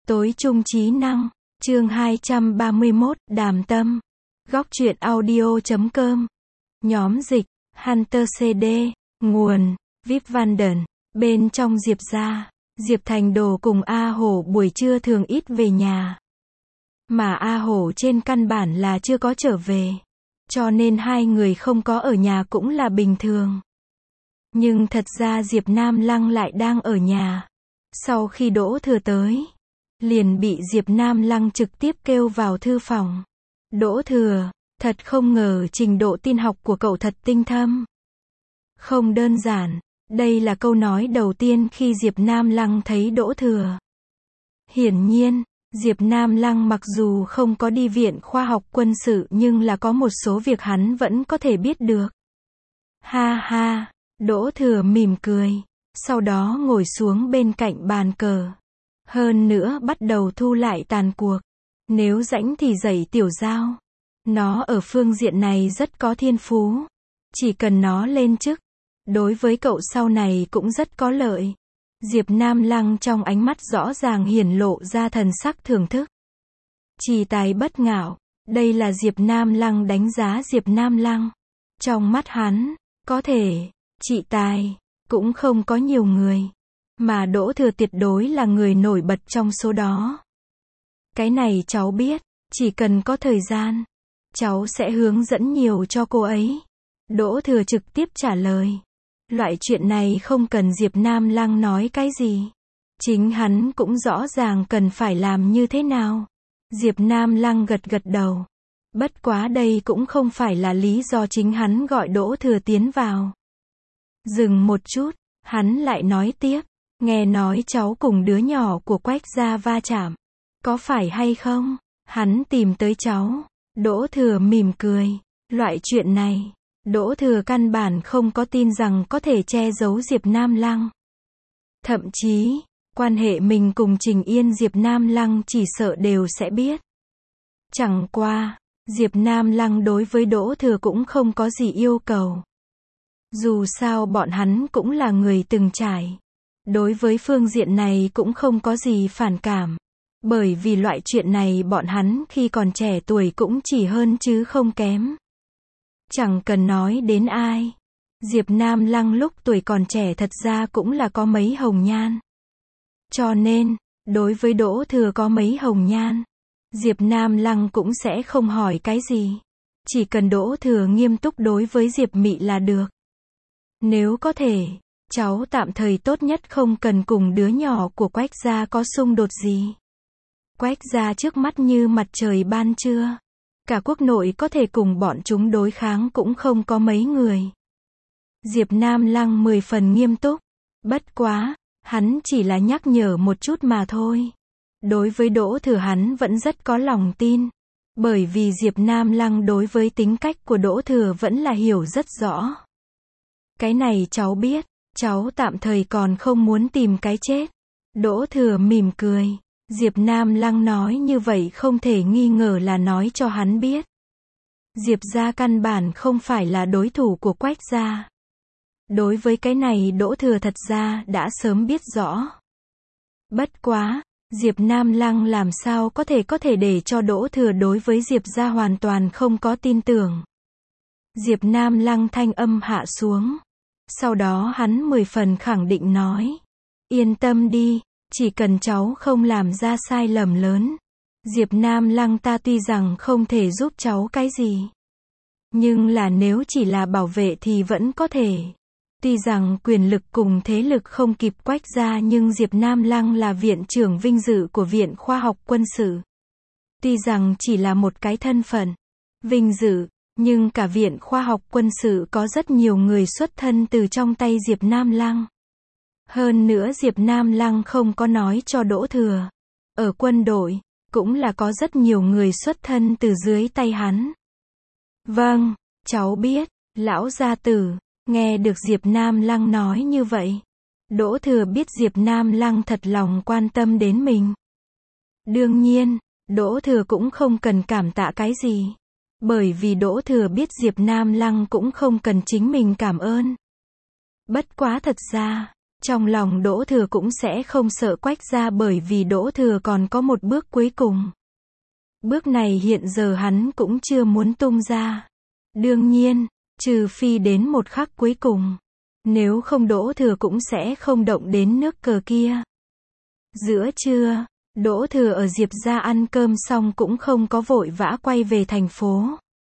Tối trung trí năng, chương 231, Đàm Tâm. Góc truyện audio.com. Nhóm dịch, Hunter CD, nguồn, VIP Vanden. Bên trong Diệp gia, Diệp Thành Đồ cùng A Hổ buổi trưa thường ít về nhà. Mà A Hổ trên căn bản là chưa có trở về. Cho nên hai người không có ở nhà cũng là bình thường. Nhưng thật ra Diệp Nam Lăng lại đang ở nhà. Sau khi Đỗ Thừa tới, liền bị Diệp Nam Lăng trực tiếp kêu vào thư phòng. Đỗ Thừa, thật không ngờ trình độ tin học của cậu thật tinh thâm. Không đơn giản, đây là câu nói đầu tiên khi Diệp Nam Lăng thấy Đỗ Thừa. Hiển nhiên, Diệp Nam Lăng mặc dù không có đi viện khoa học quân sự nhưng là có một số việc hắn vẫn có thể biết được. Ha ha, Đỗ Thừa mỉm cười, sau đó ngồi xuống bên cạnh bàn cờ. Hơn nữa bắt đầu thu lại tàn cuộc. Nếu rảnh thì dạy Tiểu Giao. Nó ở phương diện này rất có thiên phú. Chỉ cần nó lên chức, đối với cậu sau này cũng rất có lợi. Diệp Nam Lăng trong ánh mắt rõ ràng hiển lộ ra thần sắc thưởng thức. Trì tài bất ngạo, đây là Diệp Nam Lăng đánh giá Diệp Nam Lăng. Trong mắt hắn, có thể, trị tài, cũng không có nhiều người. Mà Đỗ Thừa tuyệt đối là người nổi bật trong số đó. Cái này cháu biết, chỉ cần có thời gian, cháu sẽ hướng dẫn nhiều cho cô ấy. Đỗ Thừa trực tiếp trả lời. Loại chuyện này không cần Diệp Nam Lăng nói cái gì. Chính hắn cũng rõ ràng cần phải làm như thế nào. Diệp Nam Lăng gật gật đầu. Bất quá đây cũng không phải là lý do chính hắn gọi Đỗ Thừa tiến vào. Dừng một chút, hắn lại nói tiếp. Nghe nói cháu cùng đứa nhỏ của Quách gia va chạm. Có phải hay không? Hắn tìm tới cháu. Đỗ Thừa mỉm cười. Loại chuyện này, Đỗ Thừa căn bản không có tin rằng có thể che giấu Diệp Nam Lăng. Thậm chí, quan hệ mình cùng Trình Yên Diệp Nam Lăng chỉ sợ đều sẽ biết. Chẳng qua, Diệp Nam Lăng đối với Đỗ Thừa cũng không có gì yêu cầu. Dù sao bọn hắn cũng là người từng trải. Đối với phương diện này cũng không có gì phản cảm. Bởi vì loại chuyện này bọn hắn khi còn trẻ tuổi cũng chỉ hơn chứ không kém. Chẳng cần nói đến ai. Diệp Nam Lăng lúc tuổi còn trẻ thật ra cũng là có mấy hồng nhan. Cho nên, đối với Đỗ Thừa có mấy hồng nhan, Diệp Nam Lăng cũng sẽ không hỏi cái gì. Chỉ cần Đỗ Thừa nghiêm túc đối với Diệp Mị là được. Nếu có thể, cháu tạm thời tốt nhất không cần cùng đứa nhỏ của Quách gia có xung đột gì. Quách gia trước mắt như mặt trời ban trưa. Cả quốc nội có thể cùng bọn chúng đối kháng cũng không có mấy người. Diệp Nam Lăng 10 phần nghiêm túc. Bất quá, hắn chỉ là nhắc nhở một chút mà thôi. Đối với Đỗ Thừa hắn vẫn rất có lòng tin. Bởi vì Diệp Nam Lăng đối với tính cách của Đỗ Thừa vẫn là hiểu rất rõ. Cái này cháu biết. Cháu tạm thời còn không muốn tìm cái chết. Đỗ Thừa mỉm cười. Diệp Nam Lăng nói như vậy không thể nghi ngờ là nói cho hắn biết. Diệp gia căn bản không phải là đối thủ của Quách gia. Đối với cái này Đỗ Thừa thật ra đã sớm biết rõ. Bất quá, Diệp Nam Lăng làm sao có thể để cho Đỗ Thừa đối với Diệp gia hoàn toàn không có tin tưởng. Diệp Nam Lăng thanh âm hạ xuống. Sau đó hắn 10 phần khẳng định nói. Yên tâm đi, chỉ cần cháu không làm ra sai lầm lớn. Diệp Nam Lăng ta tuy rằng không thể giúp cháu cái gì. Nhưng là nếu chỉ là bảo vệ thì vẫn có thể. Tuy rằng quyền lực cùng thế lực không kịp Quách gia nhưng Diệp Nam Lăng là viện trưởng vinh dự của Viện Khoa học Quân sự. Tuy rằng chỉ là một cái thân phận, vinh dự. Nhưng cả Viện Khoa học Quân sự có rất nhiều người xuất thân từ trong tay Diệp Nam Lăng. Hơn nữa Diệp Nam Lăng không có nói cho Đỗ Thừa. Ở quân đội, cũng là có rất nhiều người xuất thân từ dưới tay hắn. Vâng, cháu biết, lão gia tử. Nghe được Diệp Nam Lăng nói như vậy. Đỗ Thừa biết Diệp Nam Lăng thật lòng quan tâm đến mình. Đương nhiên, Đỗ Thừa cũng không cần cảm tạ cái gì. Bởi vì Đỗ Thừa biết Diệp Nam Lăng cũng không cần chính mình cảm ơn. Bất quá thật ra, Trong lòng Đỗ Thừa cũng sẽ không sợ Quách gia bởi vì Đỗ Thừa còn có một bước cuối cùng. Bước này hiện giờ hắn cũng chưa muốn tung ra. Đương nhiên, trừ phi đến một khắc cuối cùng. Nếu không Đỗ Thừa cũng sẽ không động đến nước cờ kia. Giữa trưa, Đỗ Thừa ở Diệp gia ăn cơm xong cũng không có vội vã quay về thành phố.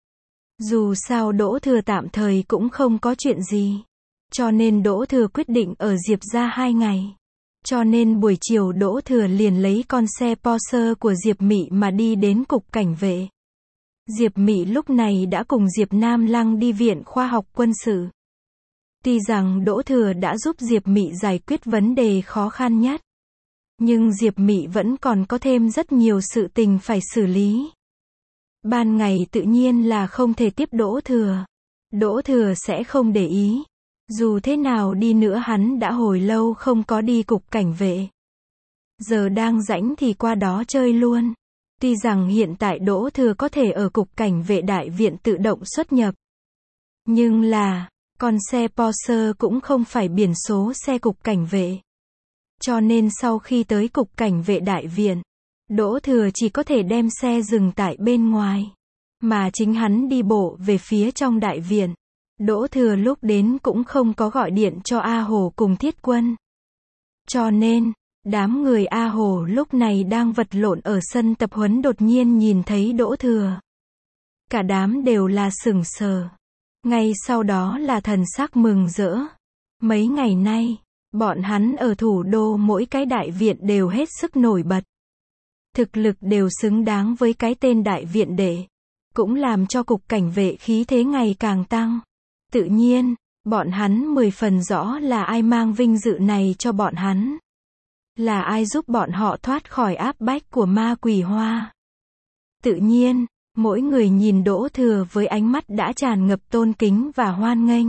Dù sao Đỗ Thừa tạm thời cũng không có chuyện gì. Cho nên Đỗ Thừa quyết định ở Diệp gia 2 ngày. Cho nên buổi chiều Đỗ Thừa liền lấy con xe Porsche của Diệp Mị mà đi đến cục cảnh vệ. Diệp Mị lúc này đã cùng Diệp Nam Lăng đi viện khoa học quân sự. Tuy rằng Đỗ Thừa đã giúp Diệp Mị giải quyết vấn đề khó khăn nhất. Nhưng Diệp Mị vẫn còn có thêm rất nhiều sự tình phải xử lý. Ban ngày tự nhiên là không thể tiếp Đỗ Thừa. Đỗ Thừa sẽ không để ý. Dù thế nào đi nữa hắn đã hồi lâu không có đi cục cảnh vệ. Giờ đang rảnh thì qua đó chơi luôn. Tuy rằng hiện tại Đỗ Thừa có thể ở cục cảnh vệ đại viện tự động xuất nhập. Nhưng là, con xe Porsche cũng không phải biển số xe cục cảnh vệ. Cho nên sau khi tới cục cảnh vệ đại viện, Đỗ Thừa chỉ có thể đem xe dừng tại bên ngoài. Mà chính hắn đi bộ về phía trong đại viện. Đỗ Thừa lúc đến cũng không có gọi điện cho A Hồ cùng Thiết Quân. Cho nên, đám người A Hồ lúc này đang vật lộn ở sân tập huấn đột nhiên nhìn thấy Đỗ Thừa. Cả đám đều là sửng sờ. Ngay sau đó là thần sắc mừng rỡ. Mấy ngày nay, bọn hắn ở thủ đô mỗi cái đại viện đều hết sức nổi bật. Thực lực đều xứng đáng với cái tên đại viện đệ. Cũng làm cho cục cảnh vệ khí thế ngày càng tăng. Tự nhiên, bọn hắn 10 phần rõ là ai mang vinh dự này cho bọn hắn. Là ai giúp bọn họ thoát khỏi áp bách của ma quỷ hoa. Tự nhiên, mỗi người nhìn Đỗ Thừa với ánh mắt đã tràn ngập tôn kính và hoan nghênh.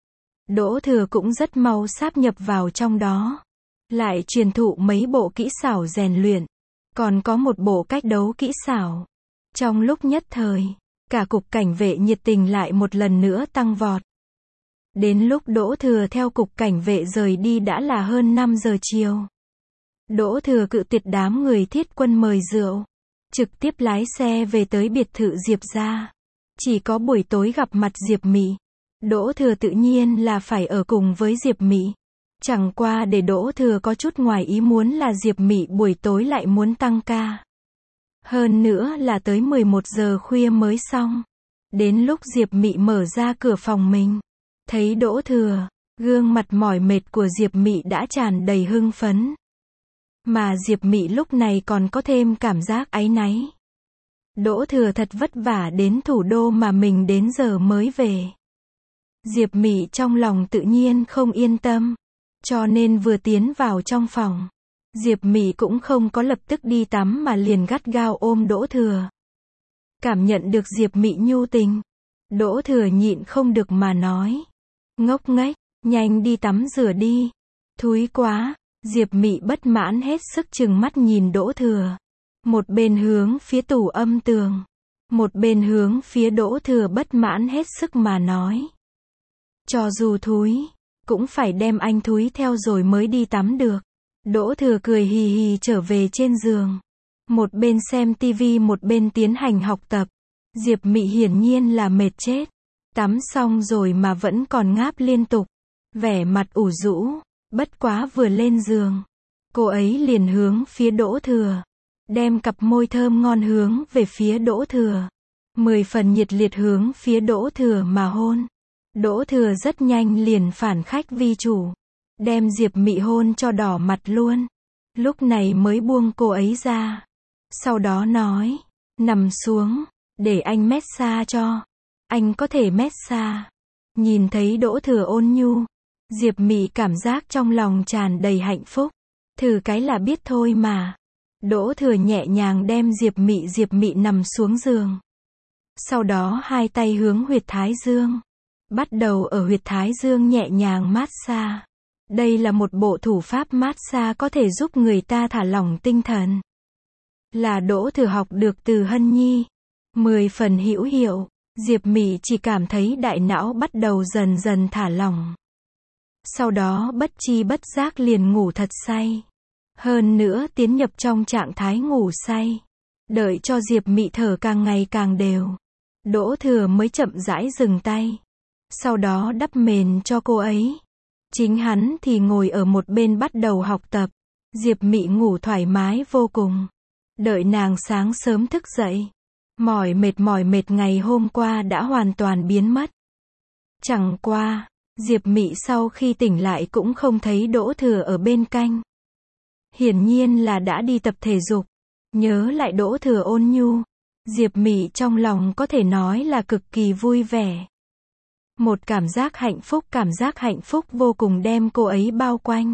Đỗ Thừa cũng rất mau sáp nhập vào trong đó. Lại truyền thụ mấy bộ kỹ xảo rèn luyện. Còn có một bộ cách đấu kỹ xảo. Trong lúc nhất thời, cả cục cảnh vệ nhiệt tình lại một lần nữa tăng vọt. Đến lúc Đỗ Thừa theo cục cảnh vệ rời đi đã là hơn 5 giờ chiều. Đỗ Thừa cự tuyệt đám người Thiết Quân mời rượu. Trực tiếp lái xe về tới biệt thự Diệp gia. Chỉ có buổi tối gặp mặt Diệp Mị. Đỗ Thừa tự nhiên là phải ở cùng với Diệp Mị. Chẳng qua để Đỗ Thừa có chút ngoài ý muốn là Diệp Mị buổi tối lại muốn tăng ca. Hơn nữa là tới 11 giờ khuya mới xong. Đến lúc Diệp Mị mở ra cửa phòng mình. Thấy Đỗ Thừa, gương mặt mỏi mệt của Diệp Mị đã tràn đầy hưng phấn. Mà Diệp Mị lúc này còn có thêm cảm giác áy náy. Đỗ Thừa thật vất vả đến thủ đô mà mình đến giờ mới về. Diệp Mị trong lòng tự nhiên không yên tâm. Cho nên vừa tiến vào trong phòng, Diệp Mị cũng không có lập tức đi tắm mà liền gắt gao ôm Đỗ Thừa. Cảm nhận được Diệp Mị nhu tình, Đỗ Thừa nhịn không được mà nói. Ngốc nghếch, nhanh đi tắm rửa đi. Thúi quá. Diệp Mị bất mãn hết sức trừng mắt nhìn Đỗ Thừa. Một bên hướng phía tủ âm tường. Một bên hướng phía Đỗ Thừa bất mãn hết sức mà nói. Cho dù thúi, cũng phải đem anh thúi theo rồi mới đi tắm được. Đỗ Thừa cười hì hì trở về trên giường. Một bên xem tivi một bên tiến hành học tập. Diệp Mị hiển nhiên là mệt chết. Tắm xong rồi mà vẫn còn ngáp liên tục. Vẻ mặt ủ rũ. Bất quá vừa lên giường, cô ấy liền hướng phía Đỗ Thừa. Đem cặp môi thơm ngon hướng về phía Đỗ Thừa. 10 phần nhiệt liệt hướng phía Đỗ Thừa mà hôn. Đỗ Thừa rất nhanh liền phản khách vi chủ. Đem Diệp Mị hôn cho đỏ mặt luôn. Lúc này mới buông cô ấy ra. Sau đó nói, nằm xuống, để anh massage cho. Anh có thể massage. Nhìn thấy Đỗ Thừa ôn nhu, Diệp Mị cảm giác trong lòng tràn đầy hạnh phúc. Thử cái là biết thôi mà. Đỗ Thừa nhẹ nhàng đem Diệp Mị nằm xuống giường. Sau đó hai tay hướng huyệt thái dương. Bắt đầu ở huyệt thái dương nhẹ nhàng massage. Đây là một bộ thủ pháp massage có thể giúp người ta thả lỏng tinh thần. Là Đỗ Thừa học được từ Hân Nhi. 10 phần hữu hiệu. Diệp Mị chỉ cảm thấy đại não bắt đầu dần dần thả lỏng. Sau đó bất chi bất giác liền ngủ thật say. Hơn nữa tiến nhập trong trạng thái ngủ say. Đợi cho Diệp Mị thở càng ngày càng đều. Đỗ Thừa mới chậm rãi dừng tay. Sau đó đắp mền cho cô ấy. Chính hắn thì ngồi ở một bên bắt đầu học tập. Diệp Mị ngủ thoải mái vô cùng. Đợi nàng sáng sớm thức dậy. Mỏi mệt ngày hôm qua đã hoàn toàn biến mất. Chẳng qua, Diệp Mị sau khi tỉnh lại cũng không thấy Đỗ Thừa ở bên cạnh. Hiển nhiên là đã đi tập thể dục. Nhớ lại Đỗ Thừa ôn nhu. Diệp Mị trong lòng có thể nói là cực kỳ vui vẻ. Một cảm giác hạnh phúc vô cùng đem cô ấy bao quanh.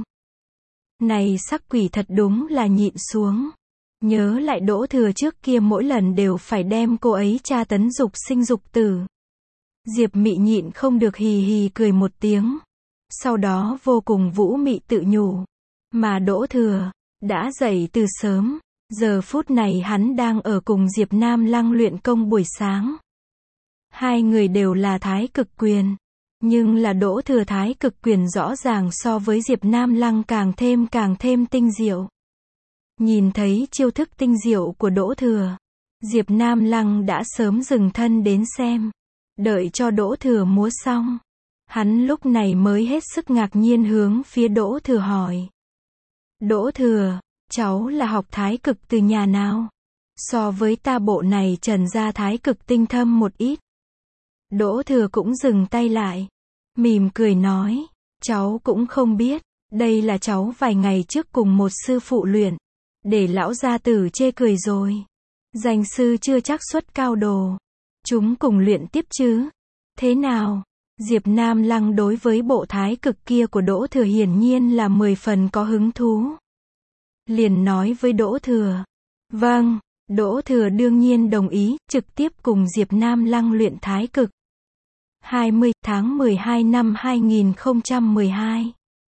Này sắc quỷ thật đúng là nhịn xuống. Nhớ lại Đỗ Thừa trước kia mỗi lần đều phải đem cô ấy tra tấn dục sinh dục tử. Diệp Mị nhịn không được hì hì cười một tiếng. Sau đó vô cùng vũ mị tự nhủ. Mà Đỗ Thừa, đã dậy từ sớm. Giờ phút này hắn đang ở cùng Diệp Nam Lăng luyện công buổi sáng. Hai người đều là thái cực quyền. Nhưng là Đỗ Thừa thái cực quyền rõ ràng so với Diệp Nam Lăng càng thêm tinh diệu. Nhìn thấy chiêu thức tinh diệu của Đỗ Thừa, Diệp Nam Lăng đã sớm dừng thân đến xem. Đợi cho Đỗ Thừa múa xong, hắn lúc này mới hết sức ngạc nhiên hướng phía Đỗ Thừa hỏi. Đỗ Thừa, cháu là học thái cực từ nhà nào? So với ta bộ này trần ra thái cực tinh thâm một ít. Đỗ Thừa cũng dừng tay lại. Mỉm cười nói, cháu cũng không biết, đây là cháu vài ngày trước cùng một sư phụ luyện. Để lão gia tử chê cười rồi. Danh sư chưa chắc xuất cao đồ. Chúng cùng luyện tiếp chứ. Thế nào? Diệp Nam Lăng đối với bộ thái cực kia của Đỗ Thừa hiển nhiên là 10 phần có hứng thú. Liền nói với Đỗ Thừa. Vâng, Đỗ Thừa đương nhiên đồng ý, trực tiếp cùng Diệp Nam Lăng luyện thái cực. 20 tháng 12 năm 2012.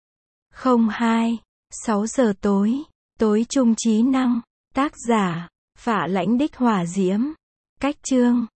02, 6 giờ tối. Tối trung trí năng. Tác giả, Phạ Lãnh Đích Hỏa Diễm. Cách chương.